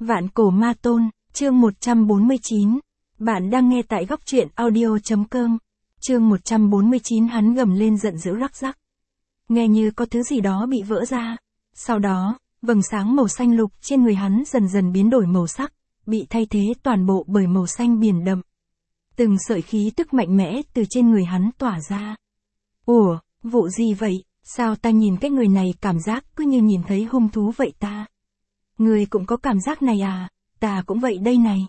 Vạn cổ ma tôn, chương 149. Bạn đang nghe tại góc truyện audio.com. Chương 149 hắn gầm lên giận dữ rắc rắc. Nghe như có thứ gì đó bị vỡ ra. Sau đó, vầng sáng màu xanh lục trên người hắn dần dần biến đổi màu sắc, bị thay thế toàn bộ bởi màu xanh biển đậm. Từng sợi khí tức mạnh mẽ từ trên người hắn tỏa ra. Ủa, vụ gì vậy? Sao ta nhìn cái người này cảm giác cứ như nhìn thấy hung thú vậy ta? Người cũng có cảm giác này à? Ta cũng vậy đây này.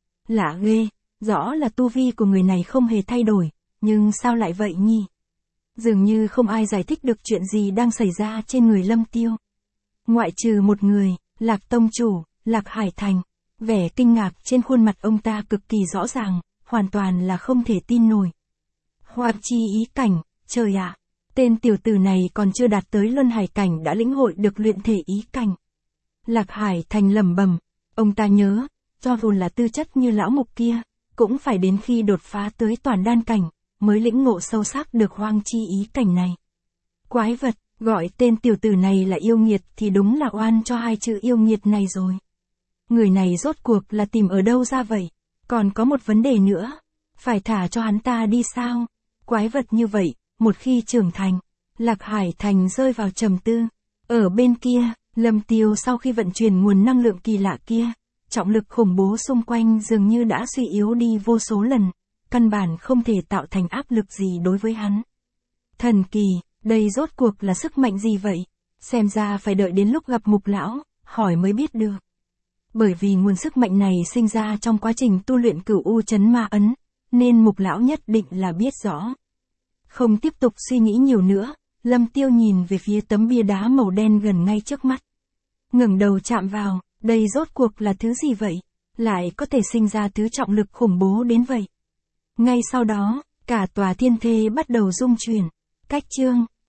Lạ ghê, rõ là tu vi của người này không hề thay đổi, nhưng sao lại vậy nhỉ? Dường như không ai giải thích được chuyện gì đang xảy ra trên người Lâm Tiêu. Ngoại trừ một người, Lạc Tông Chủ, Lạc Hải Thành. Vẻ kinh ngạc trên khuôn mặt ông ta cực kỳ rõ ràng, hoàn toàn là không thể tin nổi. Hoạt chi ý cảnh, trời ạ! Tên tiểu tử này còn chưa đạt tới luân hải cảnh đã lĩnh hội được luyện thể ý cảnh. Lạc Hải Thành lẩm bẩm, ông ta nhớ, cho dù là tư chất như lão mục kia, cũng phải đến khi đột phá tới toàn đan cảnh, mới lĩnh ngộ sâu sắc được hoang chi ý cảnh này. Quái vật, gọi tên tiểu tử này là yêu nghiệt thì đúng là oan cho hai chữ yêu nghiệt này rồi. Người này rốt cuộc là tìm ở đâu ra vậy? Còn có một vấn đề nữa, phải thả cho hắn ta đi sao? Quái vật như vậy, một khi trưởng thành, Lạc Hải Thành rơi vào trầm tư. Ở bên kia, Lâm Tiêu sau khi vận chuyển nguồn năng lượng kỳ lạ kia, trọng lực khủng bố xung quanh dường như đã suy yếu đi vô số lần, căn bản không thể tạo thành áp lực gì đối với hắn. Thần kỳ, đây rốt cuộc là sức mạnh gì vậy? Xem ra phải đợi đến lúc gặp Mục Lão, hỏi mới biết được. Bởi vì nguồn sức mạnh này sinh ra trong quá trình tu luyện Cửu U Chấn Ma Ấn, nên Mục Lão nhất định là biết rõ. Không tiếp tục suy nghĩ nhiều nữa, Lâm Tiêu nhìn về phía tấm bia đá màu đen gần ngay trước mắt. Ngẩng đầu chạm vào, đây rốt cuộc là thứ gì vậy? Lại có thể sinh ra thứ trọng lực khủng bố đến vậy. Ngay sau đó, cả tòa thiên thê bắt đầu rung chuyển. Cách chương